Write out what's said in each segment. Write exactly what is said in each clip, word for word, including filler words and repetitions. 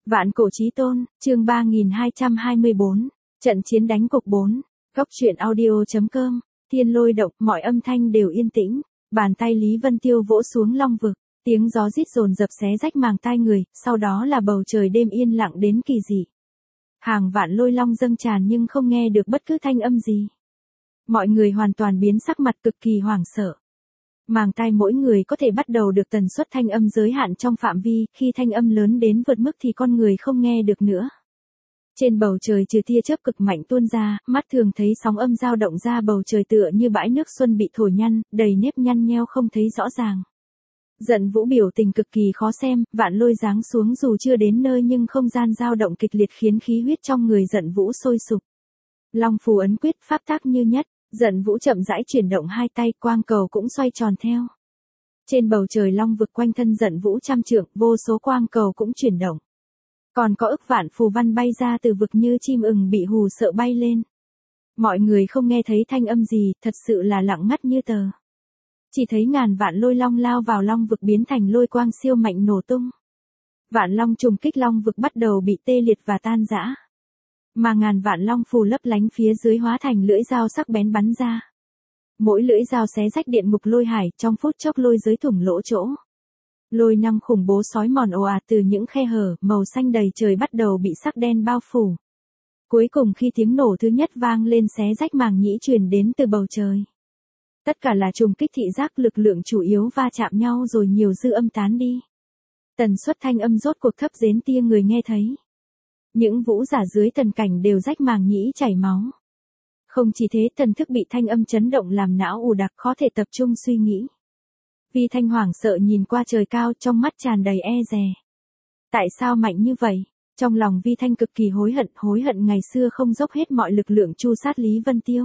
Vạn cổ chí tôn, chương ba nghìn hai trăm hai mươi bốn, trận chiến đánh cục bốn, Cốc truyện audio chấm com, thiên lôi động, mọi âm thanh đều yên tĩnh, bàn tay Lý Vân Tiêu vỗ xuống long vực, tiếng gió rít dồn dập xé rách màng tai người, sau đó là bầu trời đêm yên lặng đến kỳ dị. Hàng vạn lôi long dâng tràn nhưng không nghe được bất cứ thanh âm gì. Mọi người hoàn toàn biến sắc mặt cực kỳ hoảng sợ. Màng tai mỗi người có thể bắt đầu được tần suất thanh âm giới hạn trong phạm vi, khi thanh âm lớn đến vượt mức thì con người không nghe được nữa. Trên bầu trời trừ tia chớp cực mạnh tuôn ra, mắt thường thấy sóng âm dao động ra bầu trời tựa như bãi nước xuân bị thổi nhăn, đầy nếp nhăn nheo không thấy rõ ràng. Giận Vũ biểu tình cực kỳ khó xem, vạn lôi giáng xuống dù chưa đến nơi nhưng không gian dao động kịch liệt khiến khí huyết trong người Giận Vũ sôi sục. Long phù ấn quyết pháp tác như nhất. Giận Vũ chậm rãi chuyển động hai tay, quang cầu cũng xoay tròn theo. Trên bầu trời long vực quanh thân Giận Vũ trăm trượng, vô số quang cầu cũng chuyển động. Còn có ức vạn phù văn bay ra từ vực như chim ưng bị hù sợ bay lên. Mọi người không nghe thấy thanh âm gì, thật sự là lặng ngắt như tờ. Chỉ thấy ngàn vạn lôi long lao vào long vực biến thành lôi quang siêu mạnh nổ tung. Vạn long trùng kích long vực bắt đầu bị tê liệt và tan rã. Mà ngàn vạn long phù lấp lánh phía dưới hóa thành lưỡi dao sắc bén bắn ra. Mỗi lưỡi dao xé rách điện ngục lôi hải, trong phút chốc lôi giới thủng lỗ chỗ. Lôi năng khủng bố sói mòn ồ ạt từ những khe hở, màu xanh đầy trời bắt đầu bị sắc đen bao phủ. Cuối cùng khi tiếng nổ thứ nhất vang lên xé rách màng nhĩ truyền đến từ bầu trời. Tất cả là trùng kích thị giác, lực lượng chủ yếu va chạm nhau rồi nhiều dư âm tán đi. Tần suất thanh âm rốt cuộc thấp đến tia người nghe thấy. Những vũ giả dưới thần cảnh đều rách màng nhĩ chảy máu. Không chỉ thế, thần thức bị thanh âm chấn động làm não ù đặc khó thể tập trung suy nghĩ. Vi Thanh hoảng sợ nhìn qua trời cao, trong mắt tràn đầy e dè. Tại sao mạnh như vậy? Trong lòng Vi Thanh cực kỳ hối hận, hối hận ngày xưa không dốc hết mọi lực lượng tru sát Lý Vân Tiêu.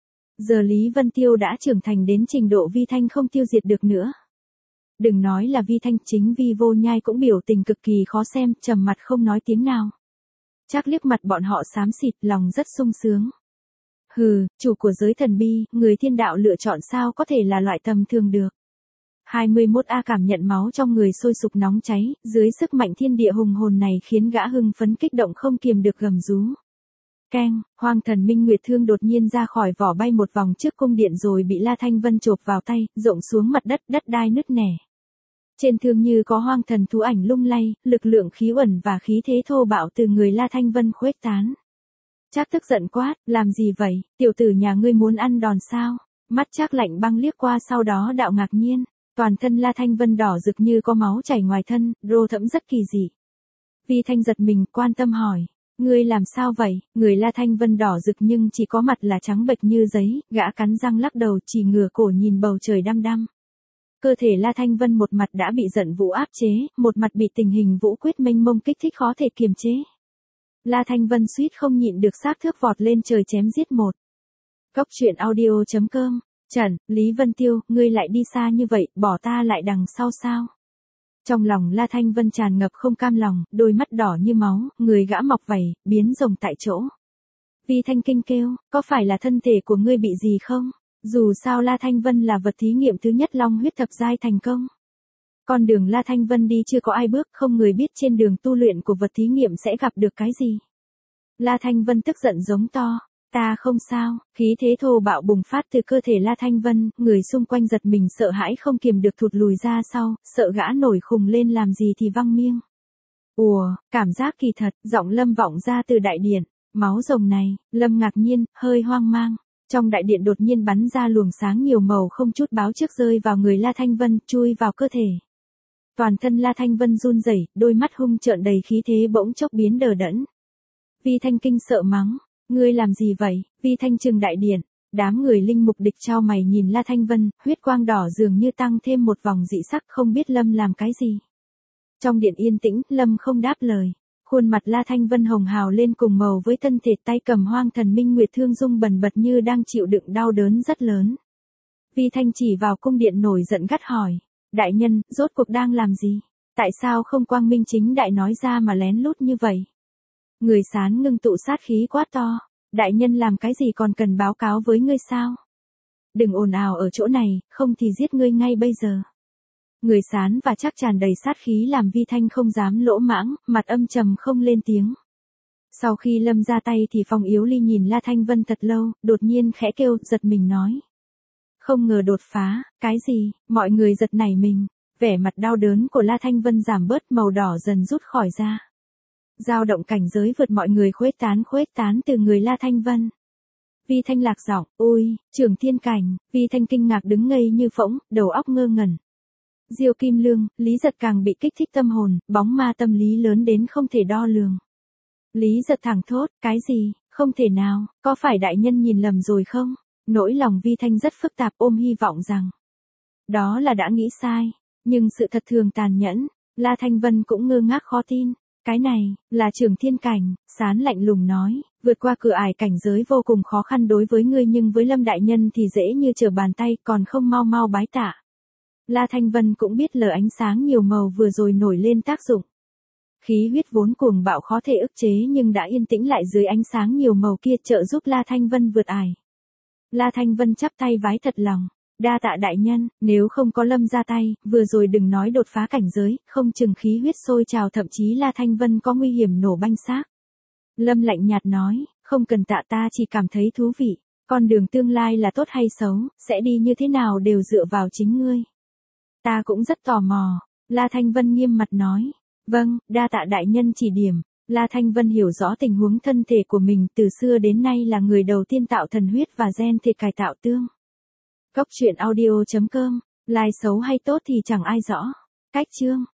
Giờ Lý Vân Tiêu đã trưởng thành đến trình độ Vi Thanh không tiêu diệt được nữa. Đừng nói là Vi Thanh, chính Vi Vô Nhai cũng biểu tình cực kỳ khó xem, trầm mặt không nói tiếng nào. Chắc liếc mặt bọn họ xám xịt, lòng rất sung sướng. Hừ, chủ của giới thần bi, người thiên đạo lựa chọn sao có thể là loại tầm thường được. hai mươi mốt A cảm nhận máu trong người sôi sục nóng cháy, dưới sức mạnh thiên địa hùng hồn này khiến gã hưng phấn kích động không kiềm được gầm rú. Keng, Hoang Thần Minh Nguyệt Thương đột nhiên ra khỏi vỏ bay một vòng trước cung điện rồi bị La Thanh Vân chộp vào tay, rộng xuống mặt đất, đất đai nứt nẻ. Trên thương như có hoang thần thú ảnh lung lay, lực lượng khí uẩn và khí thế thô bạo từ người La Thanh Vân khuếch tán. Trác tức giận quát, làm gì vậy, tiểu tử nhà ngươi muốn ăn đòn sao? Mắt Trác lạnh băng liếc qua sau đó đạo ngạc nhiên, toàn thân La Thanh Vân đỏ rực như có máu chảy ngoài thân, rô thẫm rất kỳ dị. Vi Thanh giật mình, quan tâm hỏi, ngươi làm sao vậy? Người La Thanh Vân đỏ rực nhưng chỉ có mặt là trắng bệch như giấy, gã cắn răng lắc đầu chỉ ngửa cổ nhìn bầu trời đăm đăm. Cơ thể La Thanh Vân một mặt đã bị Giận Vũ áp chế, một mặt bị tình hình vũ quyết mênh mông kích thích khó thể kiềm chế. La Thanh Vân suýt không nhịn được sát thước vọt lên trời chém giết một. Cốc truyện audio chấm com, Trần, Lý Vân Tiêu, ngươi lại đi xa như vậy, bỏ ta lại đằng sau sao? Trong lòng La Thanh Vân tràn ngập không cam lòng, đôi mắt đỏ như máu, người gã mọc vảy, biến rồng tại chỗ. Vi Thanh kinh kêu, có phải là thân thể của ngươi bị gì không? Dù sao La Thanh Vân là vật thí nghiệm thứ nhất long huyết thập giai thành công. Con đường La Thanh Vân đi chưa có ai bước, không người biết trên đường tu luyện của vật thí nghiệm sẽ gặp được cái gì. La Thanh Vân tức giận giống to, ta không sao, khí thế thô bạo bùng phát từ cơ thể La Thanh Vân, người xung quanh giật mình sợ hãi không kiềm được thụt lùi ra sau, sợ gã nổi khùng lên làm gì thì văng miêng. Ùa, cảm giác kỳ thật, giọng Lâm vọng ra từ đại điện, máu rồng này, Lâm ngạc nhiên, hơi hoang mang. Trong đại điện đột nhiên bắn ra luồng sáng nhiều màu không chút báo trước rơi vào người La Thanh Vân, chui vào cơ thể. Toàn thân La Thanh Vân run rẩy, đôi mắt hung trợn đầy khí thế bỗng chốc biến đờ đẫn. Vi Thanh kinh sợ mắng, ngươi làm gì vậy? Vi Thanh trừng đại điện, đám người linh mục địch trao mày nhìn La Thanh Vân, huyết quang đỏ dường như tăng thêm một vòng dị sắc, không biết Lâm làm cái gì. Trong điện yên tĩnh, Lâm không đáp lời. Khuôn mặt La Thanh Vân hồng hào lên cùng màu với thân thể, tay cầm Hoang Thần Minh Nguyệt Thương rung bần bật như đang chịu đựng đau đớn rất lớn. Vi Thanh chỉ vào cung điện nổi giận gắt hỏi, đại nhân, rốt cuộc đang làm gì? Tại sao không quang minh chính đại nói ra mà lén lút như vậy? Người Sán ngưng tụ sát khí quát to, đại nhân làm cái gì còn cần báo cáo với ngươi sao? Đừng ồn ào ở chỗ này, không thì giết ngươi ngay bây giờ. Người sán và chắc tràn đầy sát khí làm Vi Thanh không dám lỗ mãng, mặt âm trầm không lên tiếng. Sau khi Lâm ra tay thì Phong Yếu Ly nhìn La Thanh Vân thật lâu, đột nhiên khẽ kêu, giật mình nói. Không ngờ đột phá, cái gì, mọi người giật nảy mình, vẻ mặt đau đớn của La Thanh Vân giảm bớt, màu đỏ dần rút khỏi da. Dao động cảnh giới vượt mọi người khuếch tán khuếch tán từ người La Thanh Vân. Vi Thanh lạc giọng, ôi, Trường Thiên Cảnh, Vi Thanh kinh ngạc đứng ngây như phỗng, đầu óc ngơ ngẩn. Diêu Kim Lương, Lý Giật càng bị kích thích tâm hồn, bóng ma tâm lý lớn đến không thể đo lường. Lý Giật thẳng thốt, cái gì, không thể nào, có phải đại nhân nhìn lầm rồi không? Nỗi lòng Vi Thanh rất phức tạp, ôm hy vọng rằng đó là đã nghĩ sai, nhưng sự thật thường tàn nhẫn. La Thanh Vân cũng ngơ ngác khó tin. Cái này, là Trường Thiên Cảnh, Sán lạnh lùng nói, vượt qua cửa ải cảnh giới vô cùng khó khăn đối với ngươi nhưng với Lâm đại nhân thì dễ như trở bàn tay, còn không mau mau bái tạ. La Thanh Vân cũng biết lờ ánh sáng nhiều màu vừa rồi nổi lên tác dụng. Khí huyết vốn cuồng bạo khó thể ức chế nhưng đã yên tĩnh lại dưới ánh sáng nhiều màu kia, trợ giúp La Thanh Vân vượt ải. La Thanh Vân chắp tay vái thật lòng. Đa tạ đại nhân, nếu không có Lâm ra tay, vừa rồi đừng nói đột phá cảnh giới, không chừng khí huyết sôi trào, thậm chí La Thanh Vân có nguy hiểm nổ banh xác. Lâm lạnh nhạt nói, không cần tạ, ta chỉ cảm thấy thú vị, con đường tương lai là tốt hay xấu, sẽ đi như thế nào đều dựa vào chính ngươi. Ta cũng rất tò mò. La Thanh Vân nghiêm mặt nói, vâng, đa tạ đại nhân chỉ điểm. La Thanh Vân hiểu rõ tình huống thân thể của mình, từ xưa đến nay là người đầu tiên tạo thần huyết và gen thể cải tạo tương. Cốc truyện audio chấm com, like xấu hay tốt thì chẳng ai rõ. Cách chương